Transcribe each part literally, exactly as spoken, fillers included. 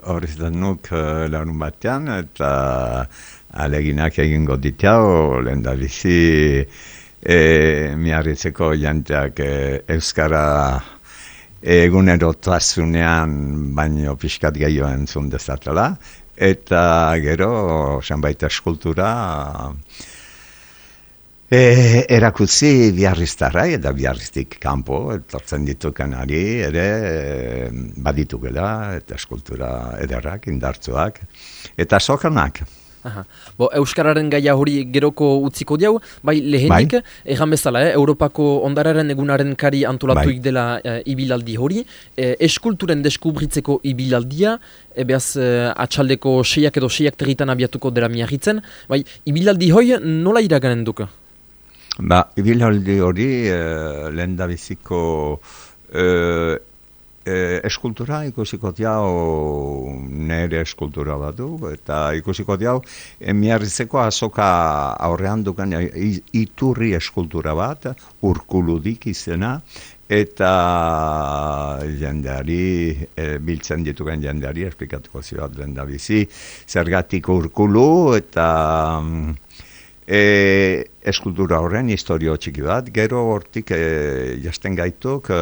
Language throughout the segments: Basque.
hor izan nuk larun batean, eta aleginak egingo ditau, lehen da bizi e, Miarritzeko janteak e, Euskara egunerotasunean baino pixkat gehiago entzun dezatela, eta gero, zenbait eskultura, E, erakutzi biarriztarrai eta biarriztik kanpo, etortzen ditukenari ere e, baditukela, eta eskultura ederrak, indartzuak, eta sokanak. Aha. Bo, Euskararen gaia hori geroko utziko diau, bai lehenik, bai. Egan bezala, eh, Europako ondararen egunaren kari antolatuik bai. Dela eh, ibilaldi hori, eh, eskulturen deskubritzeko ibilaldia, e, behaz eh, atxaldeko seiak edo seiak territan abiatuko dela Miarritzen, bai ibilaldi hoi nola iraganen duke? Ba, ibilaldi hori eh, lehen da biziko eh, eh, eskultura ikusiko diau nere eskultura bat du, eta ikusiko diau eh, Miarritzeko azoka aurrean duken iturri eskultura bat, urkuludik izena, eta jendeari, e, biltzen dituken jendeari, esplikatuko zioat lehen da bizi, zergatik urkulu, eta E, eskultura horren historio txiki bat, gero hortik e, jasten gaituk e,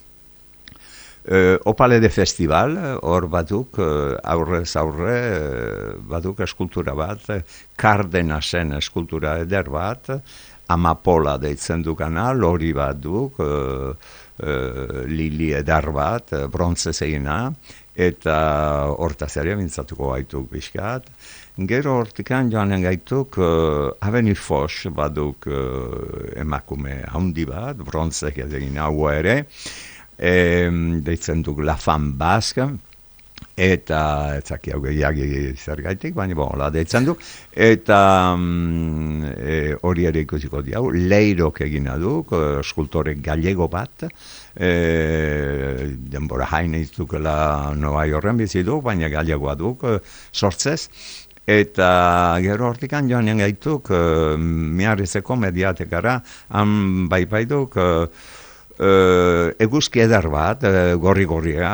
e, Opale de Festival, hor baduk e, aurrez aurre e, baduk eskultura bat, Kardenasen eskultura eder bat, Amapola deitzen dukana, lori bat duk, e, e, lili eder bat, brontzez egina, eta hortaz ere mintzatuko gaituk bizkat. Gero hortikan joanen gaituk uh, Avenue Foch baduk uh, emakume handi bat, brontzek egin hau ere, e, deitzen duk La Femme Basque, eta etzaki hau gehiagi zer gaitik, baina bon, la deitzen duk, eta um, e, hori ere ikusiko diau, Leirok egina duk, uh, eskultore gallego bat, e, denbora hain iztukela Nova Yorken bizi duk, baina gallegoa duk, uh, sortzez, eta gero hortikan joanen gaituk uh, Miarritzeko mediatekara, han bai bai duk uh, uh, eguzki eder bat, uh, gorri-gorria,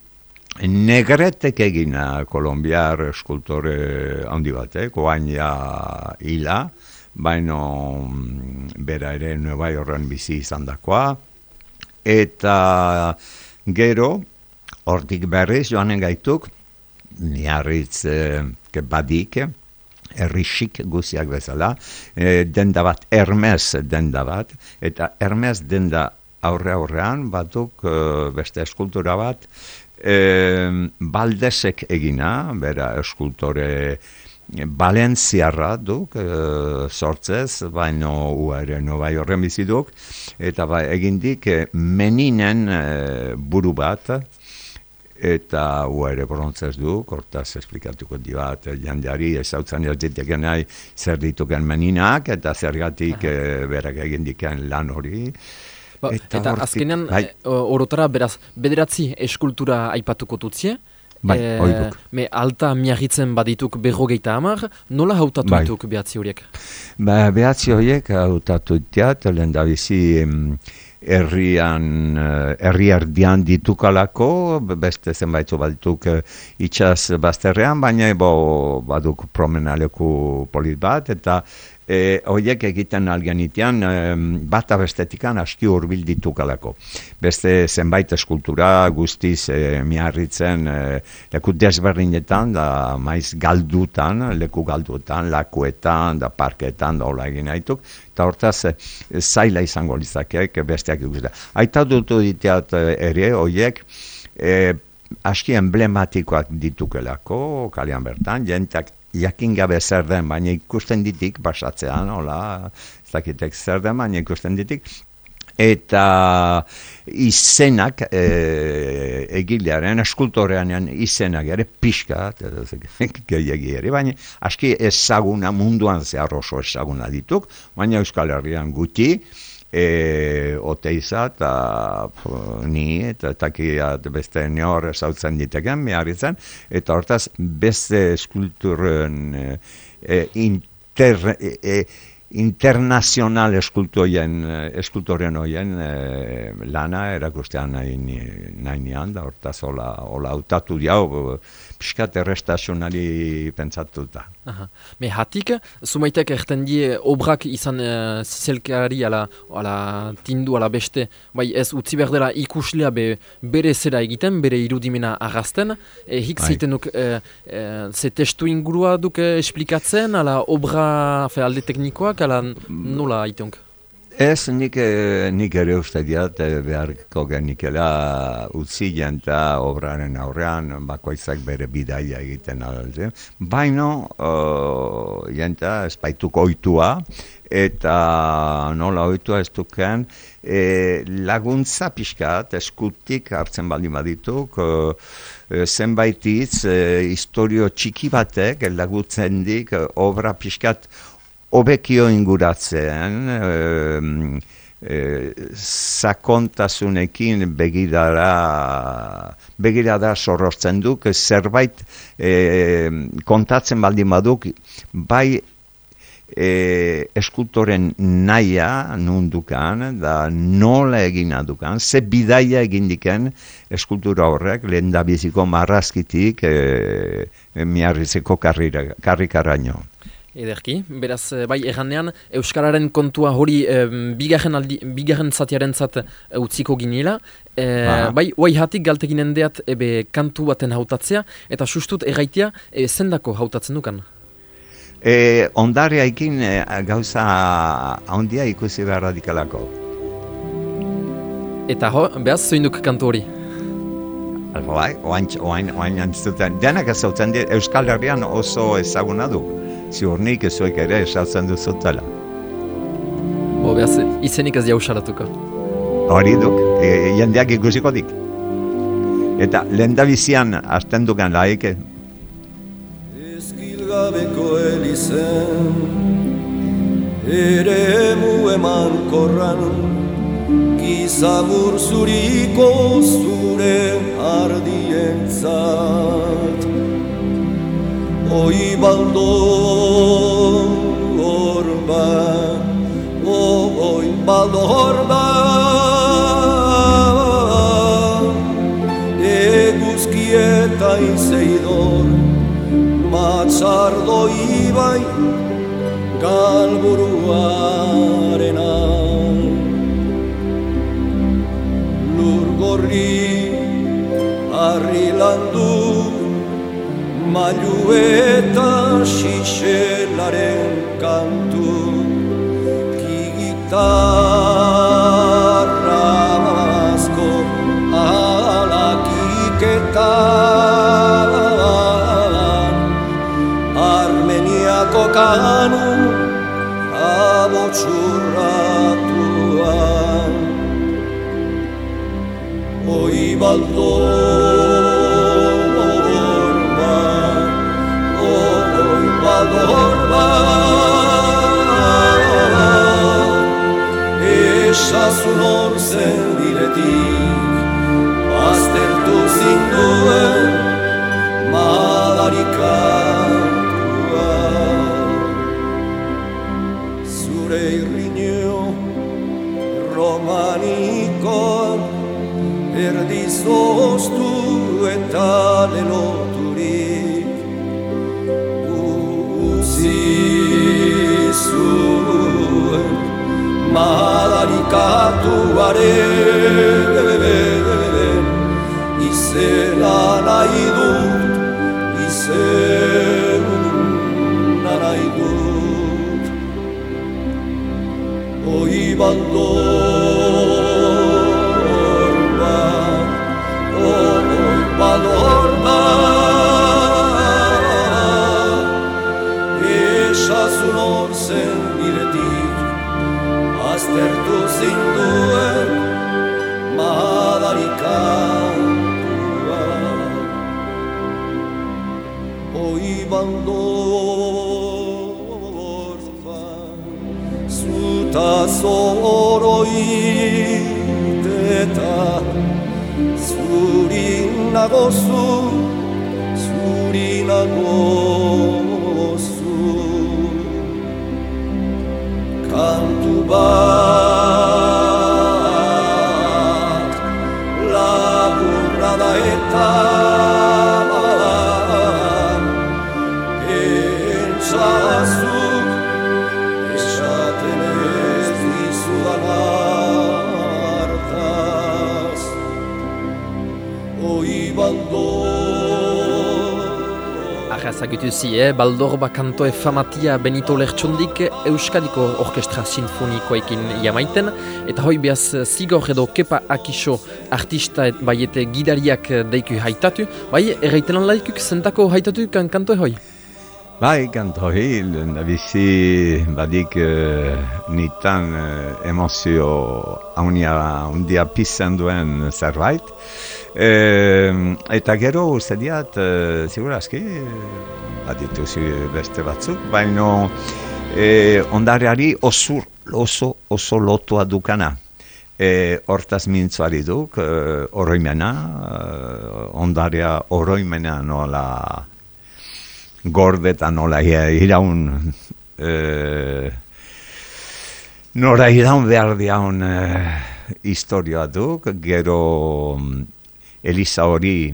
negretek egina kolombiar eskultore handi batek, oain ja hila, baino bera ere Nueva Yorken bizi izan dakoa, eta gero hortik berriz joanen gaituk Miarritz eh, badik, errixik guziak bezala, e, denda bat, Hermes denda bat, eta Hermes denda aurre-aurrean batuk e, beste eskultura bat, e, Baldesek egina, bera eskultore Balentziarra duk, e, sortzez, baino uare Nova Yorken bizi duk, eta ba, egindik e, Meninen e, buru bat, eta uare brontzez du, hortaz esplikatuko dibat jandeari, ezautzen ez diteken nahi zer dituken meninak, eta zergatik e, berak egin diken lan hori. Ba, eta eta azkenean, bai. Orotara, beraz, bederatzi eskultura aipatuko tutzie, bai, e, me alta Miarritzen badituk berrogeita hamar, nola hautatu bai. Dituk behatzi horiek? Ba, behatzi horiek hautatu diat, lehen da bizi, herrian, herri erdian ditukalako, beste zenbaitzu badituk itxas bazterrean, baina bo, baduk promenaleku polit bat, eta e, horiek egiten algenitean e, bata bestetikan aski hurbil ditukalako. Beste zenbait eskultura guztiz e, Miarritzen e, leku desberdinetan, da maiz galdutan, leku galdutan, lakuetan, da parketan, da hola egin haituk, eta hortaz e, zaila izango lizakeek besteak ikusita. Aita dutu diteat ere horiek e, aski emblematikoak ditukelako, kalean bertan, jentak jakin gabe zer den, baina ikusten ditik, basatzean, hola, ez dakitek zer den, baina ikusten ditik, eta izenak e, egilearen, eskultorean izenak ere pixka, gehiagi ere, baina aski ezaguna, munduan zehar oso ezaguna dituk, baina Euskal Herrian guti, e, Oteiza eta ni, eta takiat beste nehor zautzen diteken, Miarritzen, eta hortaz beste eskulturen e, inter, e, internazional eskultorien, eskultoren horien e, lana erakustean nahi, nahi nian, da hortaz hola, hola hautatu diau, piskat errestazionali pentsatuta. Aha. Me hatik, zumaitek erten die obrak izan uh, zizelkari ala, ala tindu ala beste, bai ez utzi behar dela ikuslea be, bere zera egiten, bere irudimena arrazten, e, hik bai. zeiten duk, e, e, ze testu ingurua duk e, esplikatzen, ala obra fe, alde teknikoak, ala nola aitunk? Ez, nik, nik ere uste diat beharko genikela utzi jenta obraren aurrean, bakoitzak bere bidaia egiten alde. Baina, uh, jenta espaituko oitua, eta nola oitua ez duken, e, laguntza pixkat, eskutik hartzen baldin badituk, uh, zenbait hitz, uh, historio txiki batek, lagutzen dik, uh, obra pixkat, Obekio inguratzen, e, e, sakontasunekin begirara, begirara sorrozten duk, zerbait e, kontatzen baldin baduk, bai e, eskultoren naia nundukan, da nola egina dukan, ze bidaia egin diken eskultura horrek, lehen da biziko marrazkitik e, miarrizeko karrikarraino. Ederki, beraz, bai, erranean, Euskararen kontua hori e, bigarren, aldi, bigarren zatiaren zat utziko ginela, e, bai, oai hatik galteginen deat ebe kantu baten hautatzea, eta sustut erraitea e, zendako hautatzen dukan? E, ondareaikin e, gauza handia ikusi behar radikalako. Eta ho, behaz, zoinduk kantu hori? Bai, oain, oain, oain antzuten, denak ezautzen dira, Euskal Herrian oso ezaguna du. Ziurnik ezuek ere esaltzen duzutela. Bo, behaz, izenik ez jausaratuko. Hori duk, e, jendeak ikusiko dik. Eta lehendabizian hasten dukan laike. Ezkilgabeko elizen, ere emu eman korran, gizamur zuriko zure ardientzat. Oi baldo horba, oi baldo horba, eguzki eta izeidor, matzardo ibai galburuarena. Lur gorri harri landu, mailu eta xixelaren kantu, kigitarra asko alakiketan, Armeniako kanu abotxurratuan. Oi baldo Horba, esasun hor zen diretik, aztertu zinduen madarikatua. Zure irriño romanikoan, erdizoztu eta leloturik, zizuen madarikatuaren izena nahi dut, izena nahi dut. Oi baldo horba, oi baldo horba, esasun hor zen biretik, aztertu zinduen madarikatua. Oi baldo horba, zuta zoroit eta zuri nagozu, zuri nagozu. orkestra ezagutuzi, eh? Baldorba kanto efamatia Benito Lertxondik Euskadiko Orkestra Sinfonikoekin jamaiten, eta hoi behaz zigor edo Kepa Akiso artista et, bai eta gidariak deiku haitatu, bai erraitenan laikuk zentako haitatu kan kanto hoi? Bai, kanto hoi, bizi badik uh, nitan uh, emozio haunia undia pizzen duen zerbait. E, eta gero uste diat, e, zigurazki, badituzi beste batzuk, baina e, ondareari oso, oso, oso lotua dukana. E, hortaz mintzuari duk, e, oroimena, e, ondarea oroimena nola gordeta nola iraun, e, nora iraun behar diaun e, historioa duk, gero Eliza hori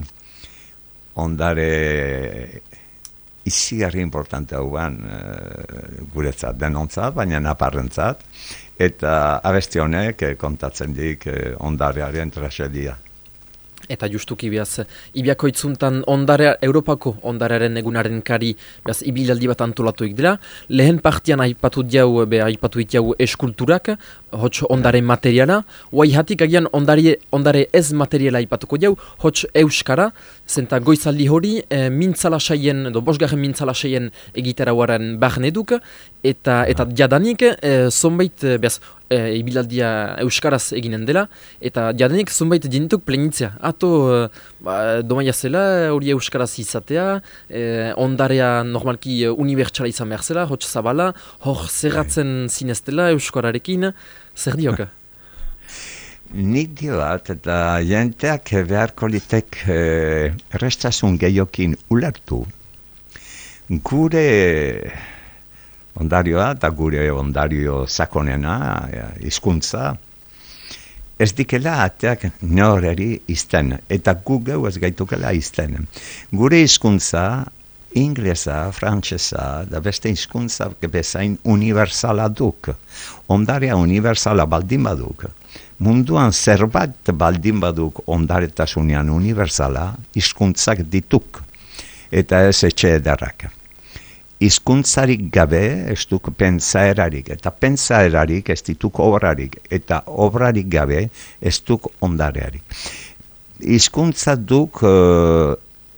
ondare izigarri importante hauan e, guretzat, denontzat, baina naparrentzat, eta abesti honek e, kontatzen dik e, ondarearen tragedia. Eta justuki behaz, ibiako itzuntan ondarea, Europako ondarearen egunaren kari behaz ibilaldi bat antolatuik dela. Lehen partian aipatu diau, be aipatu diau eskulturak, hots ondare materiala. Huai hatik agian ondare, ondare ez materiala aipatuko diau, hots euskara, zenta goizaldi hori, e, mintzala saien, edo bosgarren mintzala saien egitera huaren barneduk, eta, eta jadanik, e, zonbait, behaz, E, ibilaldia euskaraz eginen dela, eta jadanik zunbait dintuk plenitzea. Ato, e, ba, domaia zela, hori euskaraz izatea, e, ondarea normalki e, unibertsala izan behar zela, hotx zabala, hor zerratzen zineztela euskararekin, zer dioka? Nik dioat, eta jenteak beharko litek e, errestasun gehiokin ulertu. Gure ondarioa eta gure ondario sakonena, hizkuntza, ez dikela ateak noreri izten, eta gu geu ez gaitukela izten. Gure hizkuntza, inglesa, frantsesa, da beste hizkuntza bezain universala duk. Ondaria universala baldin baduk. Munduan zerbait baldin baduk ondaretasunean universala, hizkuntzak dituk, eta ez etxe ederrak. Hizkuntzarik gabe ez duk pentsaerarik, eta pentsaerarik ez dituk obrarik, eta obrarik gabe ez duk ondarearik. Hizkuntza duk uh,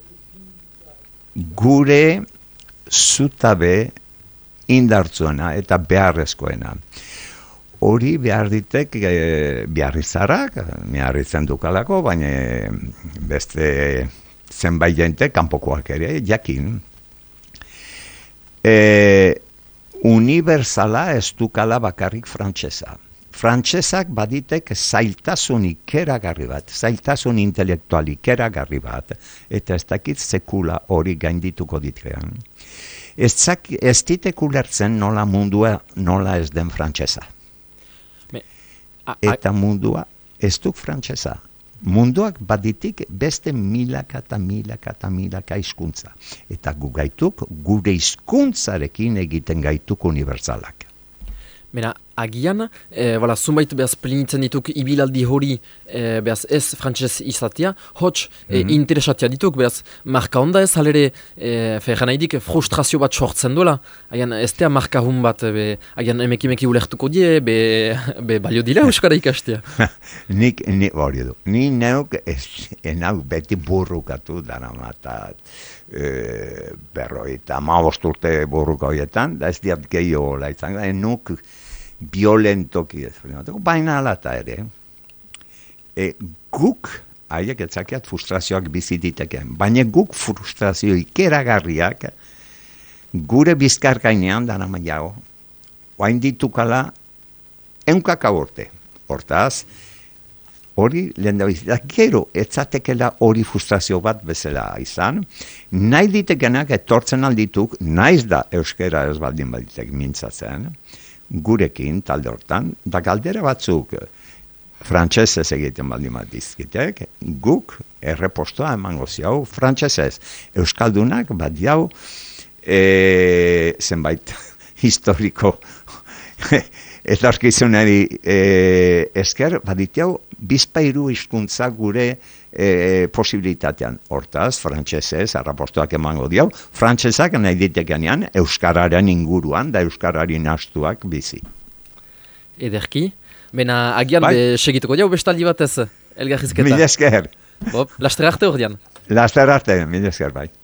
gure zutabe indartzuena eta beharrezkoena. Hori behar ditek e, beharrizarrak, beharritzen dukalako, baina beste zenbait jente kanpokoak ere, jakin. E, universala ez dukala bakarrik frantsesa. Frantsesak baditek zailtasun ikeragarri bat, zailtasun intelektual ikeragarri bat, eta ez dakit sekula hori gaindituko ditrean. Ez, zak, ez ditek ulertzen nola mundua nola ez den frantsesa. Eta mundua ez duk frantsesa. Munduak baditik beste milaka eta milaka eta milaka hizkuntza. Eta gu gaituk, gure hizkuntzarekin egiten gaituk unibertsalak. Mena, agian, e, wala, zunbait behaz plinitzen dituk ibilaldi hori e, behaz ez frantses izatea, hots e, mm-hmm. interesatia dituk, behaz marka onda ez, halere, e, ferran nahidik, frustrazio bat sortzen duela, agian ez tea marka hun bat, be, agian emekimeki ulertuko die, be, be balio dila euskara ikastea. Nik, ni hori du, ni neuk ez, enau beti burrukatu dara matat, e, berroi, eta maosturte burruka horietan, da ez diat gehiago laitzan, enuk violentoki ez, baina alata ere. E, guk, haiek etzakiat frustrazioak bizi diteken, baina guk frustrazio ikeragarriak gure bizkarkainean dana maiago. Oain ditukala enkaka urte. Hortaz, hori lehen da bizita, gero etzatekela hori frustrazio bat bezala izan, nahi ditekenak etortzen aldituk, naiz da euskera ez baldin baditek mintzatzen, gurekin talde hortan, da galdera batzuk frantsesez egiten baldin bat dizkitek, guk errepostoa emango ziau frantsesez. Euskaldunak bat jau e, zenbait historiko etorkizunari e, esker, baditeu, bizpairu hizkuntza gure e, posibilitatean. Hortaz, frantsesez, arrapostoak emango diau, frantsesak nahi ditekenean, euskararen inguruan, da euskarari nastuak bizi. Ederki. Bena, agian bai. be, segituko diau bestaldi batez, elgarrizketa. Mila esker. Bob, laster arte ordean. Laster arte, mila esker bai.